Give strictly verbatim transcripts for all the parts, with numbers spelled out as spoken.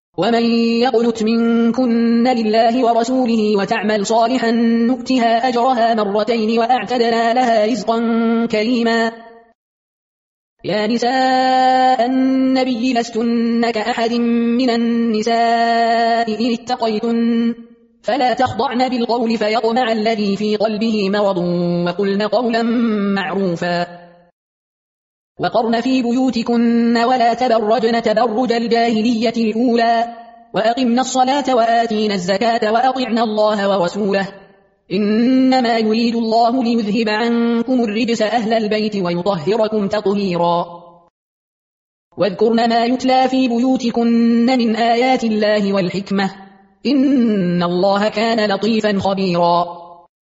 ومن يقنت منكن لله ورسوله وتعمل صالحا نؤتها أجرها مرتين وأعتدنا لها رزقا كريما. يا نساء النبي لستن كأحد من النساء إن اتقيتن فلا تخضعن بالقول فيطمع الذي في قلبه مرض وقلن قولا معروفا. وقرن في بيوتكن ولا تبرجن تبرج الجاهلية الأولى وأقمنا الصلاة وآتينا الزكاة وأطعنا الله ورسوله إنما يريد الله ليذهب عنكم الرجس أهل البيت ويطهركم تطهيرا. واذكرن ما يتلى في بيوتكن من آيات الله والحكمة إن الله كان لطيفا خبيرا.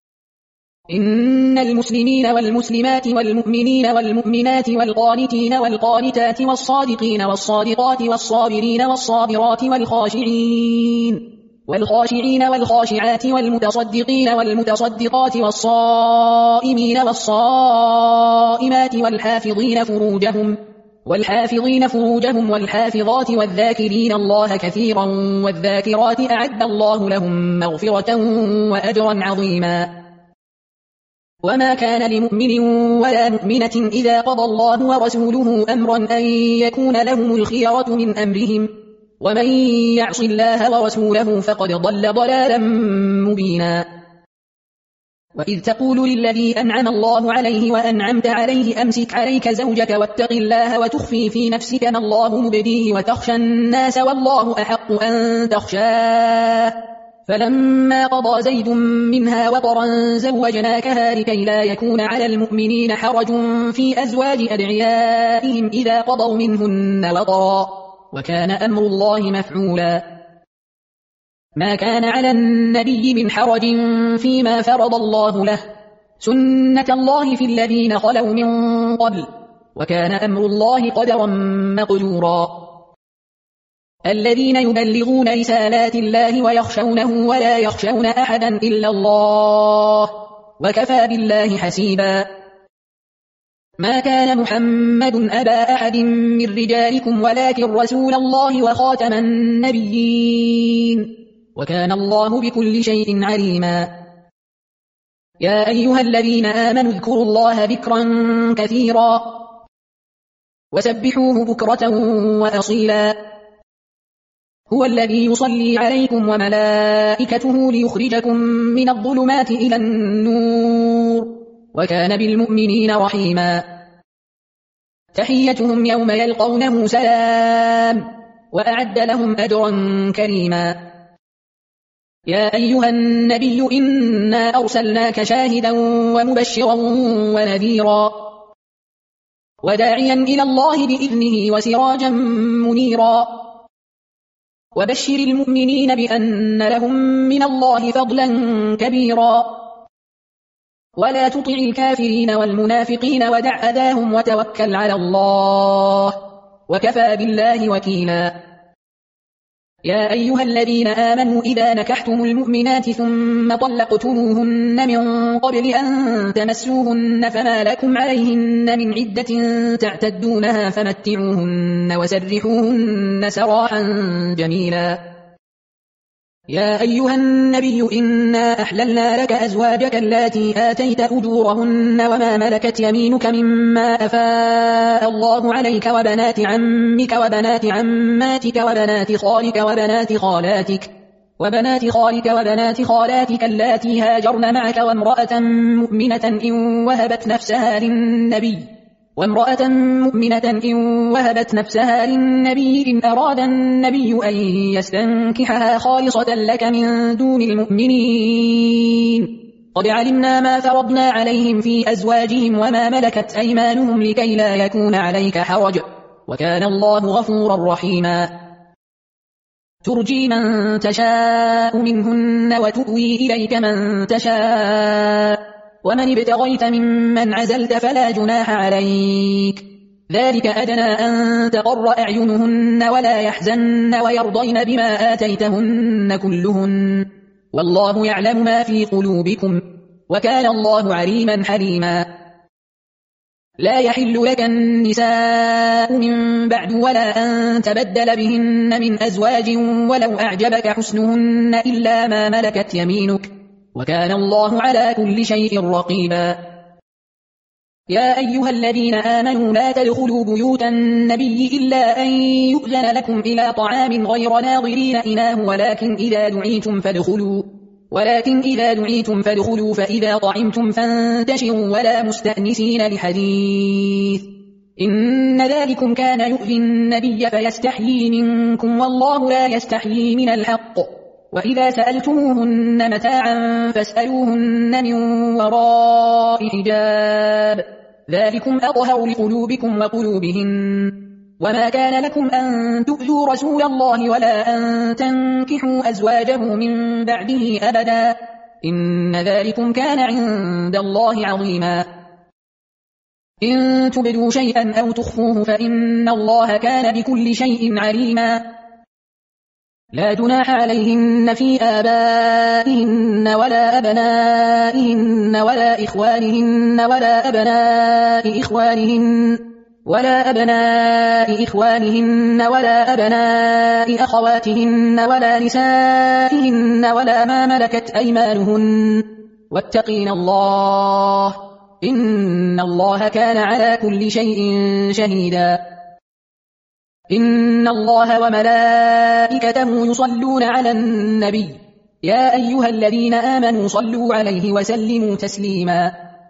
إن المسلمين والمسلمات والمؤمنين والمؤمنات والقانتين والقانتات والصادقين والصادقات والصابرين والصابرات والخاشعين والخاشعين والخاشعات والمتصدقين والمتصدقات والصائمين والصائمات والحافظين فروجهم والحافظين فروجهم والحافظات والذاكرين الله كثيرا والذاكرات أعد الله لهم مغفرة وأجرا عظيما. وما كان لمؤمن ولا مؤمنة إذا قضى الله ورسوله أمرا أن يكون لهم الخيرة من أمرهم ومن يعص الله ورسوله فقد ضل ضلالا مبينا. وإذ تقول للذي أنعم الله عليه وأنعمت عليه أمسك عليك زوجك واتق الله وتخفي في نفسك ما الله مبديه وتخشى الناس والله أحق أن تخشاه فلما قضى زيد منها وطرا زوجناكها لكي لا يكون على المؤمنين حرج في أزواج أدعيائهم إذا قضوا منهن وطرا وكان أمر الله مفعولا. ما كان على النبي من حرج فيما فرض الله له سنة الله في الذين خلوا من قبل وكان أمر الله قدرا مقدورا. الذين يبلغون رسالات الله ويخشونه ولا يخشون أحدا إلا الله وكفى بالله حسيبا. ما كان محمد أبا أحد من رجالكم ولكن رسول الله وخاتم النبيين وكان الله بكل شيء عليما. يا أيها الذين آمنوا اذكروا الله ذكرا كثيرا وسبحوه بكرة وأصيلا. هو الذي يصلي عليكم وملائكته ليخرجكم من الظلمات إلى النور وكان بالمؤمنين رحيما. تحيتهم يوم يلقونه سلام وأعد لهم أجرا كريما. يا أيها النبي إنا أرسلناك شاهدا ومبشرا ونذيرا وداعيا إلى الله بإذنه وسراجا منيرا. وبشر المؤمنين بأن لهم من الله فضلا كبيرا. ولا تطع الكافرين والمنافقين ودع أذاهم وتوكل على الله وكفى بالله وكيلا. يا أيها الذين آمنوا إذا نكحتم المؤمنات ثم طلقتموهن من قبل أن تمسوهن فما لكم عليهن من عدة تعتدونها فمتعوهن وسرحوهن سراحا جميلا. يا أيها النبي إنا أحللنا لك أزواجك اللاتي آتيت أجورهن وما ملكت يمينك مما أفاء الله عليك وبنات عمك وبنات عماتك وبنات خالك وبنات خالاتك وبنات خالك وبنات خالاتك اللاتي هاجرن معك وامرأة مؤمنة إن وهبت نفسها للنبي وامرأة مؤمنة إن وهبت نفسها للنبي إن أراد النبي أن يستنكحها خالصة لك من دون المؤمنين قد علمنا ما فرضنا عليهم في أزواجهم وما ملكت أيمانهم لكي لا يكون عليك حرج وكان الله غفورا رحيما. ترجي من تشاء منهن وتؤوي إليك من تشاء ومن ابتغيت ممن عزلت فلا جناح عليك ذلك أدنى أن تقر أعينهن ولا يحزن ويرضين بما آتيتهن كلهن والله يعلم ما في قلوبكم وكان الله عليما حليما. لا يحل لك النساء من بعد ولا أن تبدل بهن من أزواج ولو أعجبك حسنهن إلا ما ملكت يمينك وكان الله على كل شيء رقيبا. يا أيها الذين آمنوا لا تدخلوا بيوت النبي إلا أن يؤذن لكم إلى طعام غير ناظرين إناه ولكن إذا دعيتم فادخلوا ولكن إذا دعيتم فادخلوا فإذا طعمتم فانتشروا ولا مستأنسين لحديث إن ذلكم كان يؤذي النبي فيستحيي منكم والله لا يستحيي من الحق وإذا سألتموهن متاعا فاسألوهن من وراء حجاب ذلكم أطهر لقلوبكم وقلوبهن وما كان لكم أن تؤذوا رسول الله ولا أن تنكحوا أزواجه من بعده أبدا إن ذلكم كان عند الله عظيما. إن تبدوا شيئا أو تخفوه فإن الله كان بكل شيء عليما. لا جناح عليهن في آبائهن ولا أبنائهن ولا إخوانهن ولا أبناء إخوانهن ولا أبناء إخوانهن ولا أبناء أخواتهن ولا نسائهن ولا ما ملكت أيمانهن واتقين الله إن الله كان على كل شيء شهيدا. إن الله وملائكته يصلون على النبي يا أيها الذين آمنوا صلوا عليه وسلموا تسليما.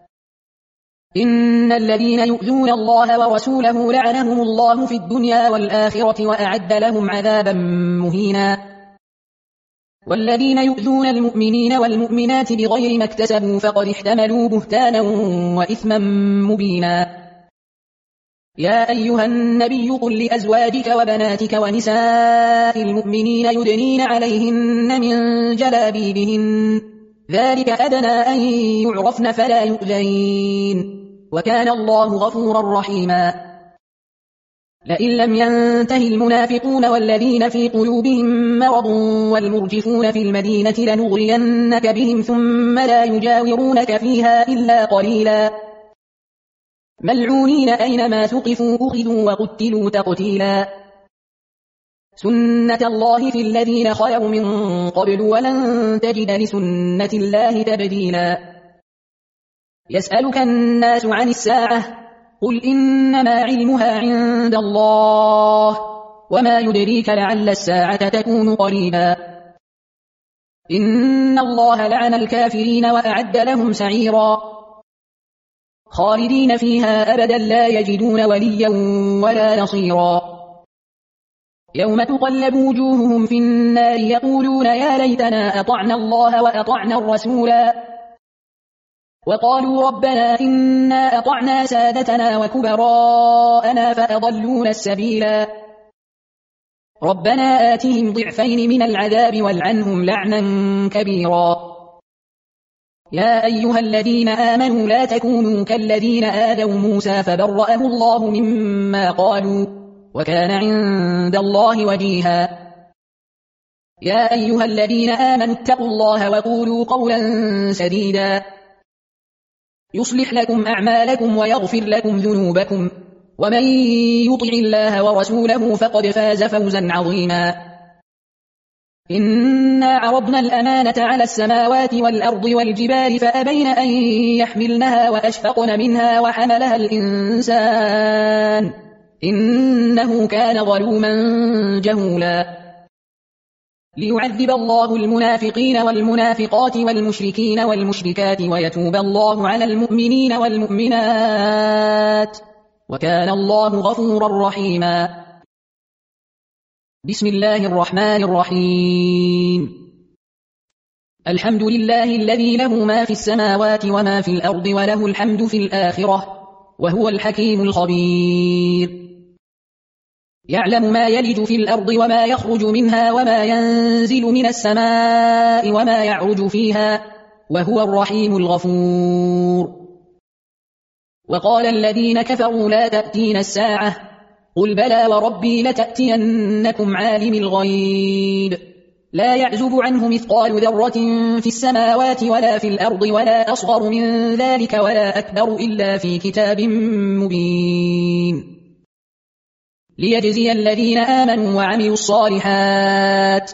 إن الذين يؤذون الله ورسوله لعنهم الله في الدنيا والآخرة وأعد لهم عذابا مهينا. والذين يؤذون المؤمنين والمؤمنات بغير ما اكتسبوا فقد احتملوا بهتانا وإثما مبينا. يا أيها النبي قل لأزواجك وبناتك ونساء المؤمنين يدنين عليهن من جلابيبهن ذلك أدنى أن يعرفن فلا يؤذين وكان الله غفورا رحيما. لئن لم ينته المنافقون والذين في قلوبهم مرض والمرجفون في المدينة لنغرينك بهم ثم لا يجاورونك فيها إلا قليلا ملعونين أينما ثقفوا أخذوا وقتلوا تقتيلا. سنة الله في الذين خلوا من قبل ولن تجد لسنة الله تبديلا. يسألك الناس عن الساعة قل إنما علمها عند الله وما يدريك لعل الساعة تكون قريبا. إن الله لعن الكافرين وأعد لهم سعيرا خالدين فيها أبدا لا يجدون وليا ولا نصيرا. يوم تقلب وجوههم في النار يقولون يا ليتنا أطعنا الله وأطعنا الرسولا وقالوا ربنا إنا أطعنا سادتنا وكبراءنا فأضلونا السبيلا ربنا آتهم ضعفين من العذاب والعنهم لعنا كبيرا. يا أيها الذين آمنوا لا تكونوا كالذين آذوا موسى فبرأه الله مما قالوا وكان عند الله وجيها. يا أيها الذين آمنوا اتقوا الله وقولوا قولا سديدا يصلح لكم أعمالكم ويغفر لكم ذنوبكم ومن يطع الله ورسوله فقد فاز فوزا عظيما. إنا عرضنا الأمانة على السماوات والأرض والجبال فأبين أن يحملنها وأشفقن منها وحملها الإنسان إنه كان ظلوما جهولا. ليعذب الله المنافقين والمنافقات والمشركين والمشركات ويتوب الله على المؤمنين والمؤمنات وكان الله غفورا رحيما. بسم الله الرحمن الرحيم. الحمد لله الذي له ما في السماوات وما في الأرض وله الحمد في الآخرة وهو الحكيم الخبير. يعلم ما يلج في الأرض وما يخرج منها وما ينزل من السماء وما يعرج فيها وهو الرحيم الغفور. وقال الذين كفروا لا تأتين الساعة قل بلى وربي لتأتينكم عالم الغيب لا يعزب عنه مثقال ذرة في السماوات ولا في الأرض ولا أصغر من ذلك ولا أكبر إلا في كتاب مبين ليجزي الذين آمنوا وعملوا الصالحات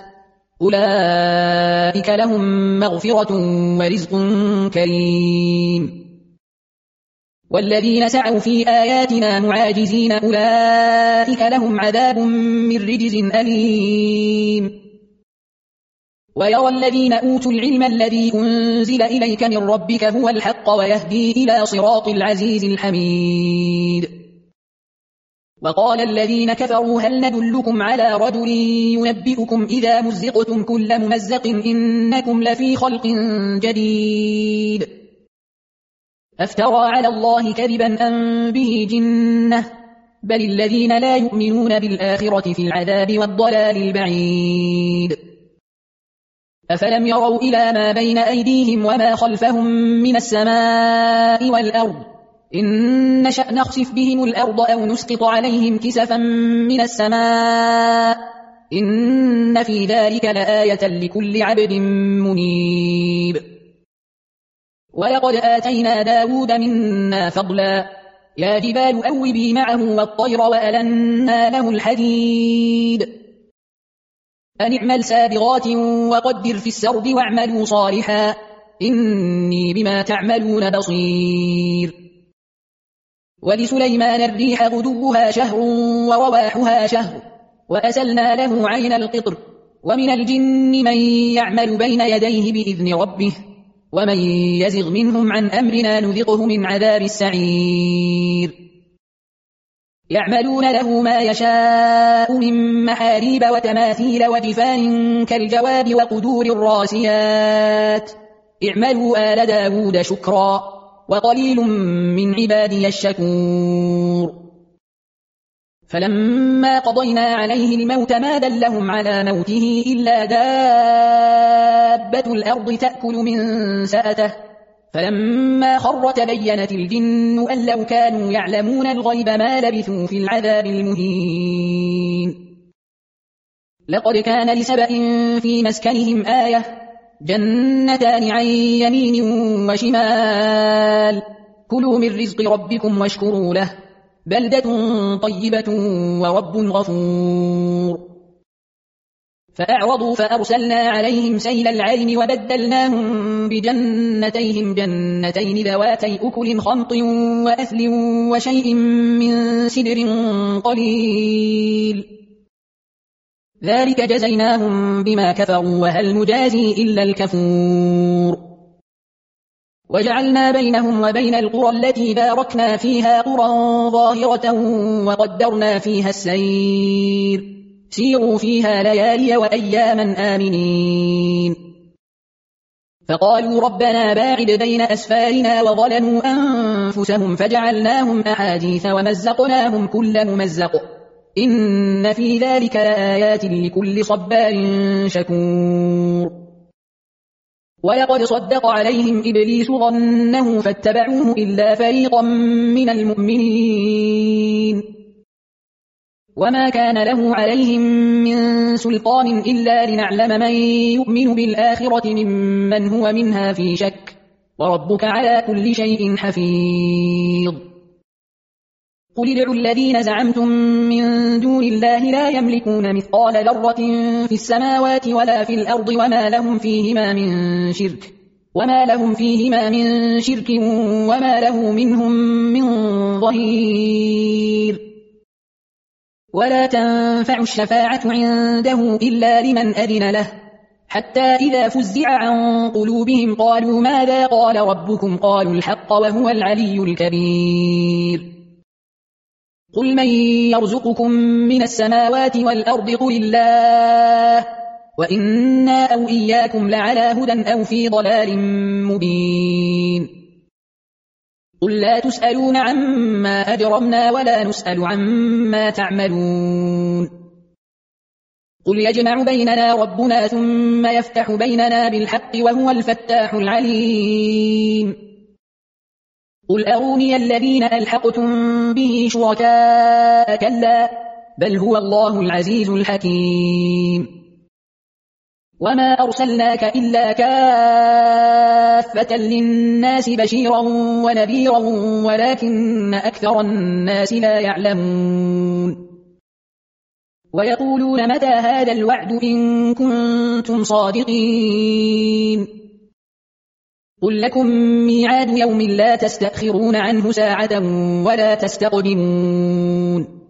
أولئك لهم مغفرة ورزق كريم والذين سعوا في آياتنا معاجزين أولئك لهم عذاب من رجز أليم ويرى الذين أوتوا العلم الذي أنزل إليك من ربك هو الحق ويهدي إلى صراط العزيز الحميد وقال الذين كفروا هل ندلكم على رجل ينبئكم إذا مزقتم كل ممزق إنكم لفي خلق جديد أفترى على الله كذبا أم به جنة بل الذين لا يؤمنون بالآخرة في العذاب والضلال البعيد أفلم يروا إلى ما بين أيديهم وما خلفهم من السماء والأرض إن نشأ نخسف بهم الأرض أو نسقط عليهم كسفا من السماء إن في ذلك لآية لكل عبد منيب ولقد آتينا داود منا فضلا يا جبال أوبي معه والطير وألنا له الحديد أن اعمل سابغات وقدر في السرد واعملوا صالحا إني بما تعملون بصير ولسليمان الريح غدوها شهر ورواحها شهر وأسلنا له عين القطر ومن الجن من يعمل بين يديه بإذن ربه ومن يزغ منهم عن أمرنا نذقه من عذاب السعير يعملون له ما يشاء من محاريب وتماثيل وجفان كالجواب وقدور الراسيات اعملوا آل داود شكرا وقليل من عبادي الشكور فلما قضينا عليه الموت ما دلهم على موته إلا دابة الأرض تأكل من سأته فلما خر تبينت الجن أن لو كانوا يعلمون الغيب ما لبثوا في العذاب المهين لقد كان لسبأ في مسكنهم آية جنتان عن يمين وشمال كلوا من رزق ربكم واشكروا له بلدة طيبة ورب غفور فأعرضوا فأرسلنا عليهم سيل العرم وبدلناهم بجنتيهم جنتين ذواتي أكل خمط وأثل وشيء من سدر قليل ذلك جزيناهم بما كفروا وهل نجازي إلا الكفور وجعلنا بينهم وبين القرى التي باركنا فيها قرى ظاهرة وقدرنا فيها السير سيروا فيها ليالي وأياما آمنين فقالوا ربنا باعد بين أسفارنا وظلموا أنفسهم فجعلناهم أحاديث ومزقناهم كل ممزق إن في ذلك لآيات لكل صبار شكور ولقد صدق عليهم إبليس ظنه فاتبعوه إلا فريقا من المؤمنين وما كان له عليهم من سلطان إلا لنعلم من يؤمن بالآخرة ممن هو منها في شك وربك على كل شيء حفيظ قل ادعوا الذين زعمتم من دون الله لا يملكون مثقال ذرة في السماوات ولا في الأرض وما لهم فيهما من شرك وما لهم فيهما من شرك وما له منهم من ظهير ولا تنفع الشفاعة عنده إلا لمن أذن له حتى إذا فزع عن قلوبهم قالوا ماذا قال ربكم قالوا الحق وهو العلي الكبير قل من يرزقكم من السماوات والأرض قل الله وإنا أو إياكم لعلى هدى أو في ضلال مبين قل لا تسألون عما أجرمنا ولا نسأل عما تعملون قل يجمع بيننا ربنا ثم يفتح بيننا بالحق وهو الفتاح العليم قل أروني الذين ألحقتم به شركاء كلا بل هو الله العزيز الحكيم وما أرسلناك إلا كافة للناس بشيرا ونذيرا ولكن أكثر الناس لا يعلمون ويقولون متى هذا الوعد إن كنتم صادقين قل لكم ميعاد يوم لا تستأخرون عنه ساعة ولا تستقدمون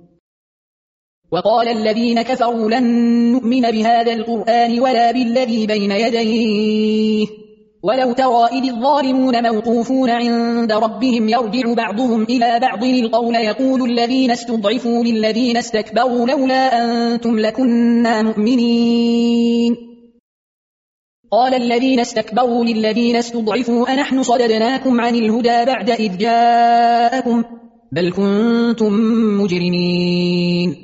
وقال الذين كفروا لن نؤمن بهذا القرآن ولا بالذي بين يديه ولو ترى إذ الظالمون موقوفون عند ربهم يرجع بعضهم إلى بعض القول يقول الذين استضعفوا للذين استكبروا لولا أنتم لكنا مؤمنين قال الذين استكبروا للذين استضعفوا أنحن صددناكم عن الهدى بعد إذ جاءكم بل كنتم مجرمين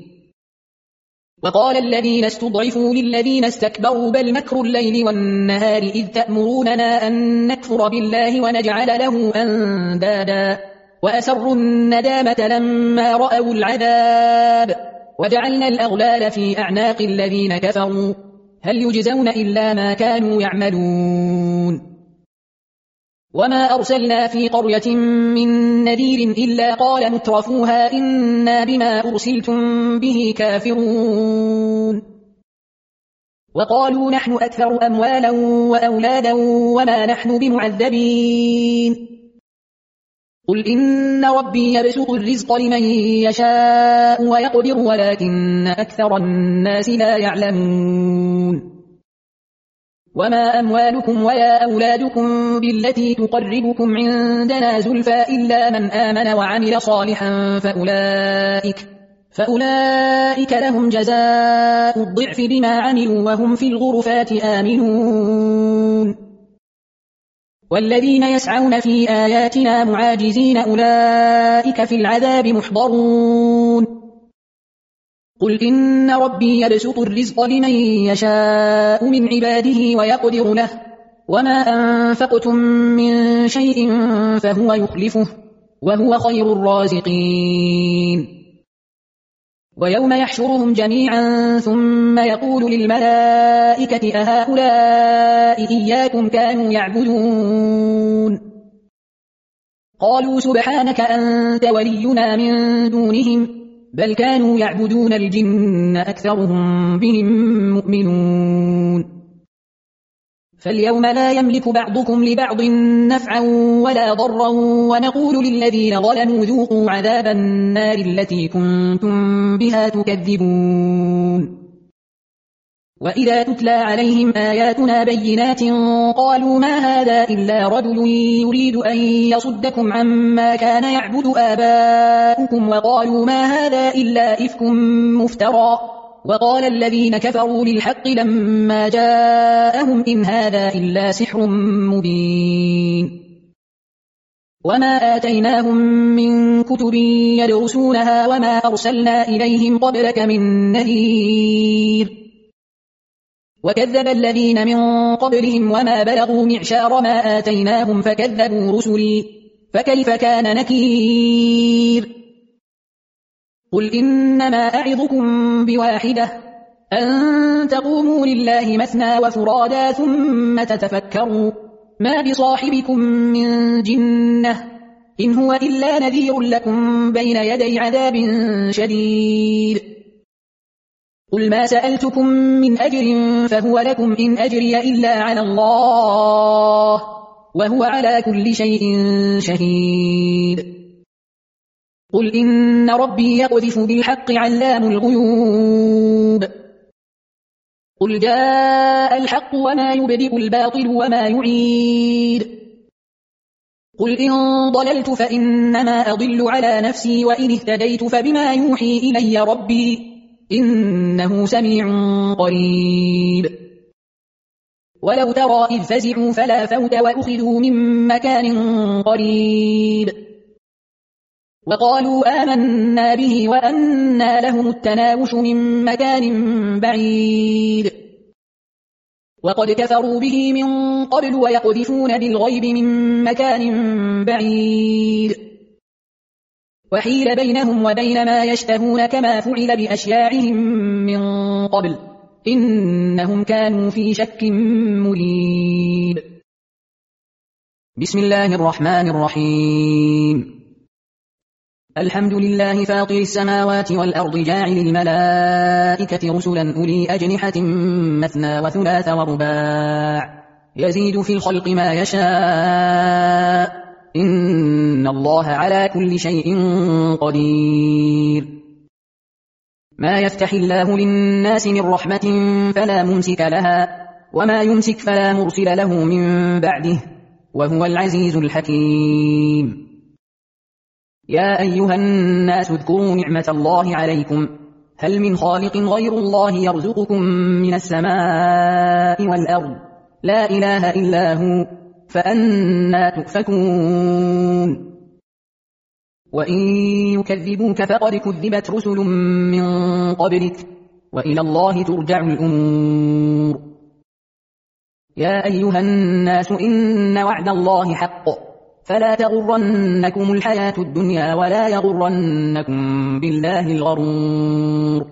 وقال الذين استضعفوا للذين استكبروا بل مكر الليل والنهار إذ تأمروننا أن نكفر بالله ونجعل له أندادا وأسروا الندامة لما رأوا العذاب وجعلنا الأغلال في أعناق الذين كفروا هل يجزون إلا ما كانوا يعملون وما أرسلنا في قرية من نذير إلا قال مترفوها إنا بما أرسلتم به كافرون وقالوا نحن أكثر أموالا وأولادا وما نحن بمعذبين قل إن ربي يبسط الرزق لمن يشاء ويقدر ولكن أكثر الناس لا يعلمون وما أموالكم ولا أولادكم بالتي تقربكم عندنا زلفى إلا من آمن وعمل صالحا فأولئك, فأولئك لهم جزاء الضعف بما عملوا وهم في الغرفات آمنون والذين يسعون في آياتنا معاجزين أولئك في العذاب محضرون قل إن ربي يبسط الرزق لمن يشاء من عباده ويقدر له وما أنفقتم من شيء فهو يخلفه وهو خير الرازقين ويوم يحشرهم جميعا ثم يقول للملائكة أهؤلاء إياكم كانوا يعبدون قالوا سبحانك أنت ولينا من دونهم بل كانوا يعبدون الجن أكثرهم بهم مؤمنون فاليوم لا يملك بعضكم لبعض نفعا ولا ضرا ونقول للذين ظلموا ذوقوا عذاب النار التي كنتم بها تكذبون وإذا تتلى عليهم آياتنا بينات قالوا ما هذا إلا رجل يريد أن يصدكم عما كان يعبد آباؤكم وقالوا ما هذا إلا إفك مفترى وقال الذين كفروا للحق لما جاءهم إن هذا إلا سحر مبين وما آتيناهم من كتب يدرسونها وما أرسلنا إليهم قبلك من نذير وكذب الذين من قبلهم وما بلغوا معشار ما آتيناهم فكذبوا رسلي فكيف كان نكير قل إنما أعظكم بواحدة أن تقوموا لله مثنى وفرادا ثم تتفكروا ما بصاحبكم من جنة إن هو إلا نذير لكم بين يدي عذاب شديد قل ما سألتكم من أجر فهو لكم إن أجري إلا على الله وهو على كل شيء شهيد قل إن ربي يقذف بالحق علام الغيوب قل جاء الحق وما يبدئ الباطل وما يعيد قل إن ضللت فإنما أضل على نفسي وإن اهتديت فبما يوحي إلي ربي إنه سميع قريب ولو ترى إذ فزعوا فلا فوت وأخذوا من مكان قريب وقالوا آمنا به وأنى لهم التناوش من مكان بعيد وقد كفروا به من قبل ويقذفون بالغيب من مكان بعيد وحيل بينهم وبين ما يشتهون كما فعل بأشياعهم من قبل إنهم كانوا في شك مريب. بسم الله الرحمن الرحيم. الحمد لله فاطر السماوات والأرض جاعل الملائكة رسلا أولي أجنحة مثنى وثلاث ورباع يزيد في الخلق ما يشاء إن الله على كل شيء قدير. ما يفتح الله للناس من رحمة فلا ممسك لها وما يمسك فلا مرسل له من بعده وهو العزيز الحكيم. يا أيها الناس اذكروا نعمة الله عليكم هل من خالق غير الله يرزقكم من السماء والأرض لا إله إلا هو فأنى تؤفكون. وإن يكذبوك فقد كذبت رسل من قبلك وإلى الله ترجع الأمور. يا أيها الناس إن وعد الله حق فلا تغرنكم الحياة الدنيا ولا يغرنكم بالله الغرور.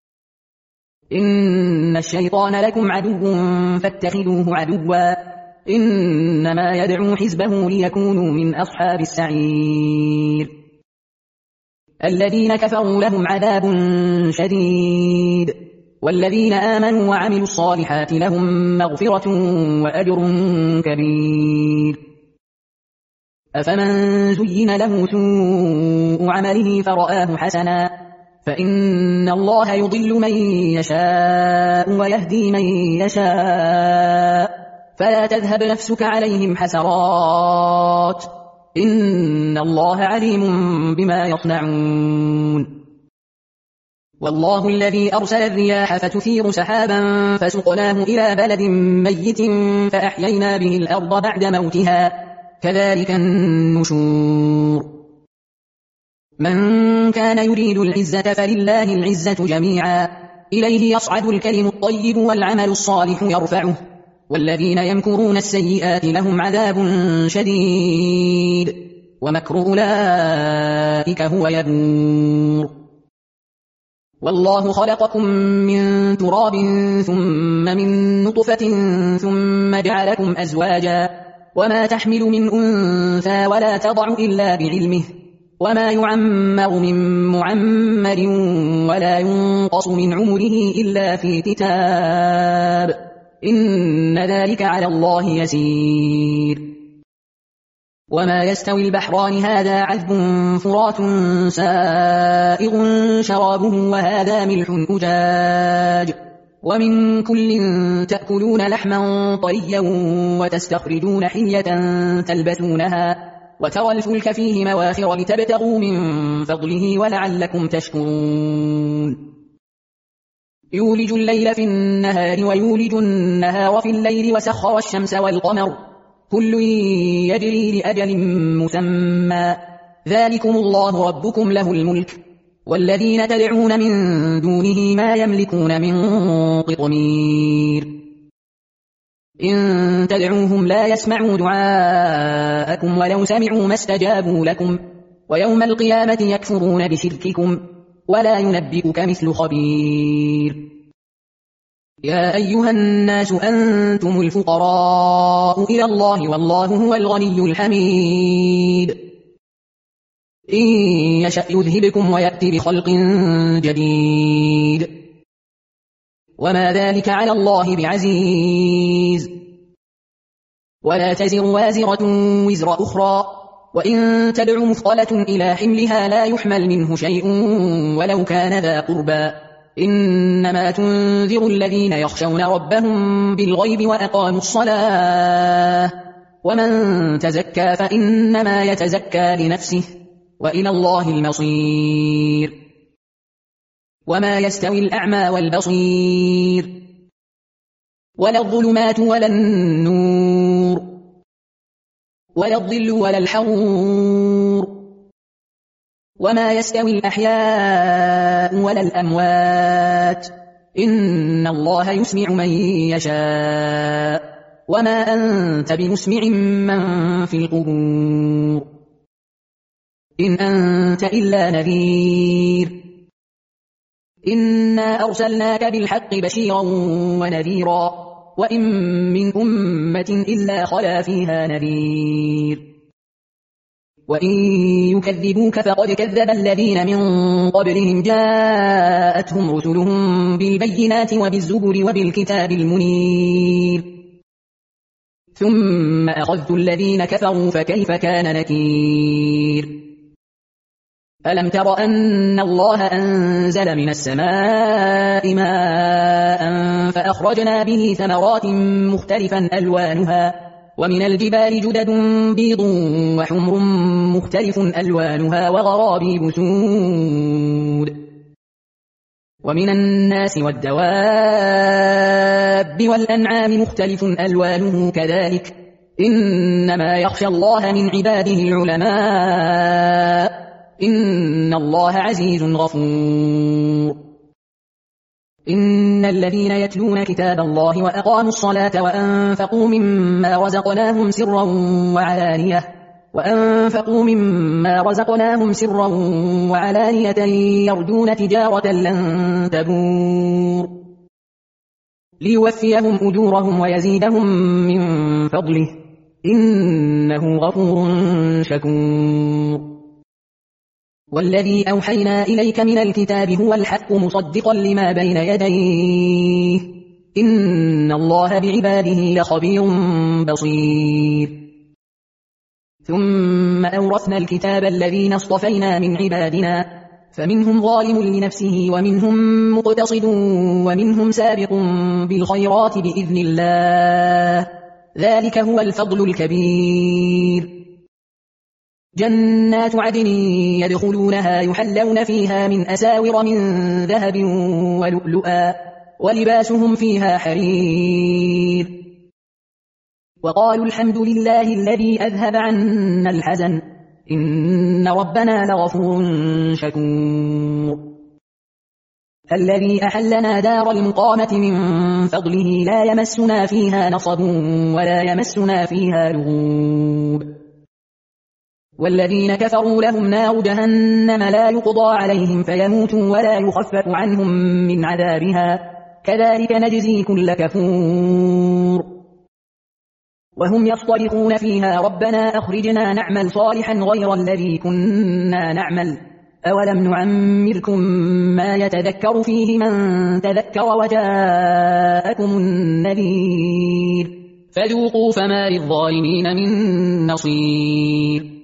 إن الشيطان لكم عدو فاتخذوه عدوا إنما يدعو حزبه ليكونوا من أصحاب السعير. الذين كفروا لهم عذاب شديد والذين آمنوا وعملوا الصالحات لهم مغفرة وأجر كبير. أفمن زين له سوء عمله فرآه حسنا فإن الله يضل من يشاء ويهدي من يشاء فلا تذهب نفسك عليهم حسرات إن الله عليم بما يصنعون. والله الذي أرسل الرياح فتثير سحابا فسقناه إلى بلد ميت فأحيينا به الأرض بعد موتها كذلك النشور. من كان يريد العزة فلله العزة جميعا إليه يصعد الكلم الطيب والعمل الصالح يرفعه والذين يمكرون السيئات لهم عذاب شديد ومكر أولئك هو يبور. والله خلقكم من تراب ثم من نطفة ثم جعلكم أزواجا وما تحمل من أنثى ولا تضع إلا بعلمه وما يعمر من معمر ولا ينقص من عمره إلا في كتاب إن ذلك على الله يسير. وما يستوي البحران هذا عذب فرات سائغ شرابه وهذا ملح أجاج ومن كل تأكلون لحما طريا وتستخرجون حلية تلبسونها وترى الفلك فيه مواخر لتبتغوا من فضله ولعلكم تشكرون. يولج الليل في النهار ويولج النهار في الليل وسخر الشمس والقمر كل يجري لأجل مسمى ذلكم الله ربكم له الملك والذين تدعون من دونه ما يملكون من قطمير. إن تدعوهم لا يسمعوا دعاءكم ولو سمعوا ما استجابوا لكم ويوم القيامة يكفرون بشرككم ولا ينبئك مثل خبير. يا أيها الناس أنتم الفقراء إلى الله والله هو الغني الحميد. إن يشأ يذهبكم ويأتي بخلق جديد وما ذلك على الله بعزيز. ولا تزر وازرة وزر أخرى وإن تدع مثقلة إلى حملها لا يحمل منه شيء ولو كان ذا قربى إنما تنذر الذين يخشون ربهم بالغيب وأقاموا الصلاة ومن تزكى فإنما يتزكى لنفسه وإلى الله المصير. وما يستوي الأعمى والبصير ولا الظلمات ولا النور ولا الظل ولا الحرور وما يستوي الأحياء ولا الأموات إن الله يسمع من يشاء وما أنت بمسمع من في القبور إن أنت إلا نذير. إنا أرسلناك بالحق بشيرا ونذيرا وإن من أمة إلا خلا فيها نذير وإن يكذبوك فقد كذب الذين من قبلهم جاءتهم رسلهم بالبينات وبالزبر وبالكتاب المنير ثم أخذت الذين كفروا فكيف كان نكير ألم تر أن الله أنزل من السماء ماء فأخرجنا به ثمرات مختلفا ألوانها ومن الجبال جدد بيض وحمر مختلف ألوانها وغرابيب سود ومن الناس والدواب والأنعام مختلف ألوانه كذلك إنما يخشى الله من عباده العلماء إن الله عزيز غفور إن الذين يتلون كتاب الله وأقاموا الصلاة وأنفقوا مما رزقناهم سرا وعلانية وأنفقوا مما رزقناهم سرا وعلانية يرجون تجارة لن تبور ليوفيهم أجورهم ويزيدهم من فضله إنه غفور شكور والذي أوحينا إليك من الكتاب هو الحق مصدقا لما بين يديه إن الله بعباده لخبير بصير ثم أورثنا الكتاب الذين اصطفينا من عبادنا فمنهم ظالم لنفسه ومنهم مقتصد ومنهم سابق بالخيرات بإذن الله ذلك هو الفضل الكبير جنات عدن يدخلونها يحلون فيها من أساور من ذهب ولؤلؤا ولباسهم فيها حرير وقالوا الحمد لله الذي أذهب عنا الحزن إن ربنا لغفور شكور الذي أحلنا دار المقامة من فضله لا يمسنا فيها نصب ولا يمسنا فيها لغوب والذين كفروا لهم نار جهنم لا يقضى عليهم فيموتوا ولا يخفف عنهم من عذابها كذلك نجزي كل كفور وهم يصطرخون فيها ربنا أخرجنا نعمل صالحا غير الذي كنا نعمل أولم نعمركم ما يتذكر فيه من تذكر وجاءكم النذير فذوقوا فما للظالمين من نصير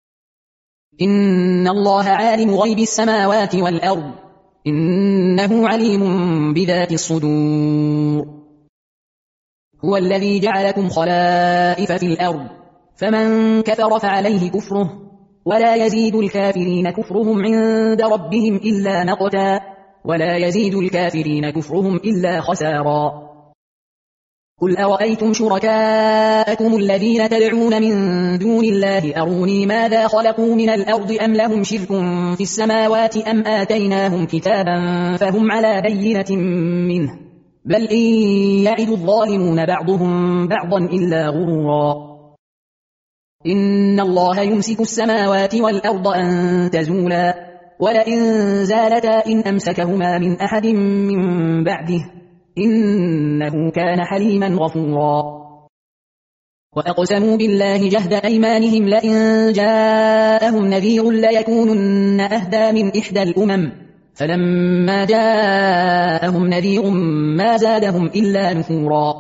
إن الله عالم غيب السماوات والأرض إنه عليم بذات الصدور هو الذي جعلكم خلائف في الأرض فمن كفر فعليه كفره ولا يزيد الكافرين كفرهم عند ربهم إلا مقتا ولا يزيد الكافرين كفرهم إلا خسارا قل أرأيتم شركاءكم الذين تدعون من دون الله أروني ماذا خلقوا من الأرض أم لهم شرك في السماوات أم آتيناهم كتابا فهم على بينة منه بل إن يعد الظالمون بعضهم بعضا إلا غرورا إن الله يمسك السماوات والأرض أن تزولا ولئن زالتا إن أمسكهما من أحد من بعده إنه كان حليما غفورا وأقسموا بالله جهد أيمانهم لئن جاءهم نذير ليكونن أهدى من إحدى الأمم فلما جاءهم نذير ما زادهم إلا نفورا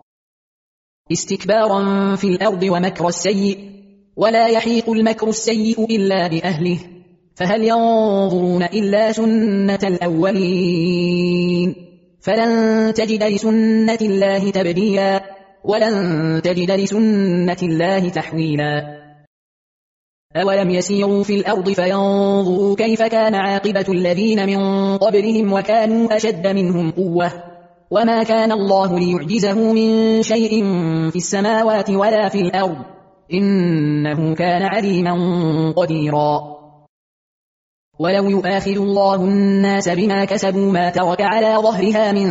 استكبارا في الأرض ومكر السيء ولا يحيق المكر السيء إلا بأهله فهل ينظرون إلا سنة الأولين فلن تجد لسنة الله تبديلا ولن تجد لسنة الله تحويلا أولم يسيروا في الأرض فينظروا كيف كان عاقبة الذين من قبلهم وكانوا أشد منهم قوة وما كان الله ليعجزه من شيء في السماوات ولا في الأرض إنه كان عليما قديرا ولو يؤاخذ الله الناس بما كسبوا ما ترك على ظهرها من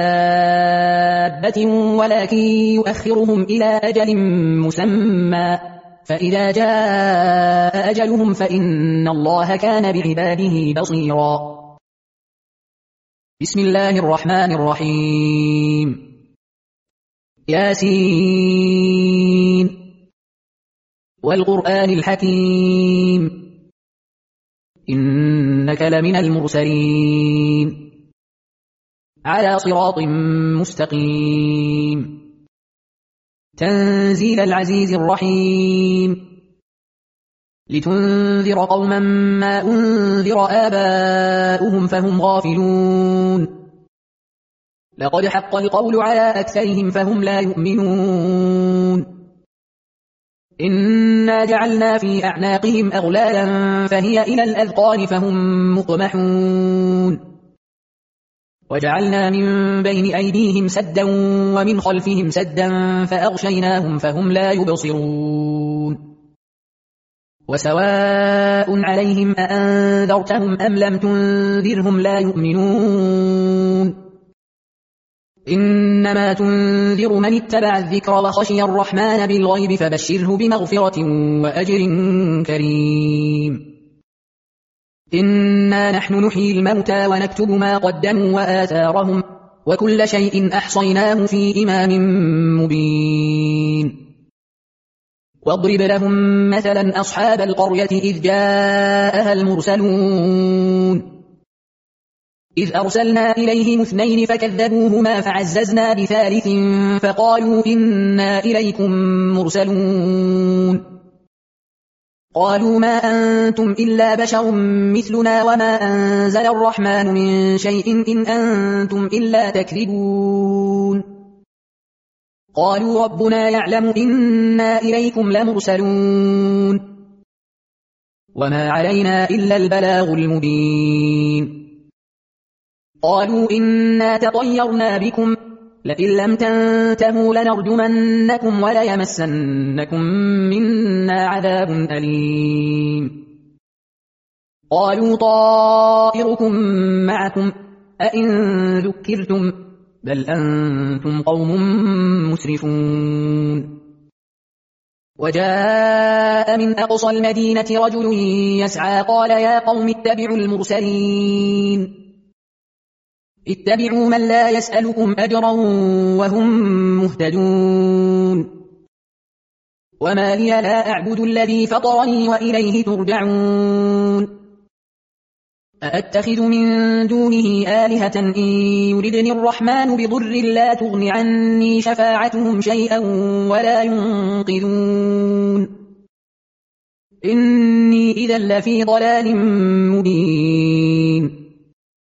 دابة ولكن يؤخرهم إلى أجل مسمى فإذا جاء أجلهم فإن الله كان بعباده بصيرا بسم الله الرحمن الرحيم. ياسين والقرآن الحكيم إنك لمن المرسلين على صراط مستقيم تنزيل العزيز الرحيم لتنذر قوما ما أنذر آباؤهم فهم غافلون لقد حق القول على أكثرهم فهم لا يؤمنون إنا جعلنا في أعناقهم أغلالا فهي إلى الأذقان فهم مقمحون وجعلنا من بين أيديهم سدا ومن خلفهم سدا فأغشيناهم فهم لا يبصرون وسواء عليهم أأنذرتهم أم لم تنذرهم لا يؤمنون إنما تنذر من اتبع الذكر وخشي الرحمن بالغيب فبشره بمغفرة وأجر كريم إنا نحن نحيي الموتى ونكتب ما قدموا وآثارهم وكل شيء أحصيناه في إمام مبين واضرب لهم مثلا أصحاب القرية إذ جاءها المرسلون إذ أرسلنا إليهم اثنين فكذبوهما فعززنا بثالث فقالوا إنا إليكم مرسلون قالوا ما أنتم إلا بشر مثلنا وما أنزل الرحمن من شيء إن أنتم إلا تكذبون قالوا ربنا يعلم إنا إليكم لمرسلون وما علينا إلا البلاغ المبين قالوا إنا تطيرنا بكم لئن لم تنتهوا لنرجمنكم وليمسنكم منا عذاب أليم قالوا طائركم معكم أئن ذكرتم بل أنتم قوم مسرفون وجاء من أقصى المدينة رجل يسعى قال يا قوم اتبعوا المرسلين اتبعوا من لا يسألكم أجرا وهم مهتدون وما لي لا أعبد الذي فطرني وإليه ترجعون أأتخذ من دونه آلهة إن يردني الرحمن بضر لا تغن عني شفاعتهم شيئا ولا ينقذون إني إذا لفي ضلال مبين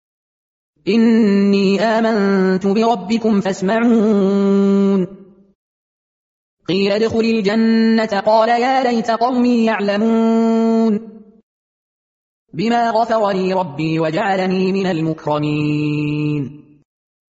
إني آمنت بربكم فاسمعون قيل ادخل الجنة قال يا ليت قومي يعلمون بما غفر لي ربي وجعلني من المكرمين